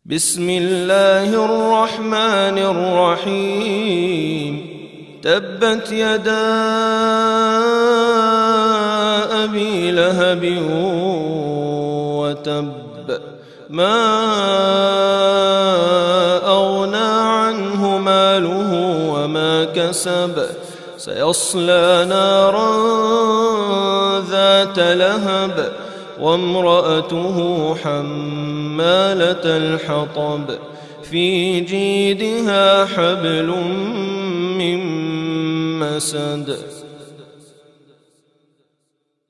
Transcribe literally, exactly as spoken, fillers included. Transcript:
بسم الله الرحمن الرحيم تبت يدا أبي لهب وتب ما أغنى عنه ماله وما كسب سيصلى نارا ذات لهب وامرأته حمالة الحطب في جيدها حبل من مسد